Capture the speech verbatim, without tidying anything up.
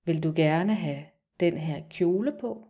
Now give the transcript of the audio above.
Vil du gerne have den her kjole på?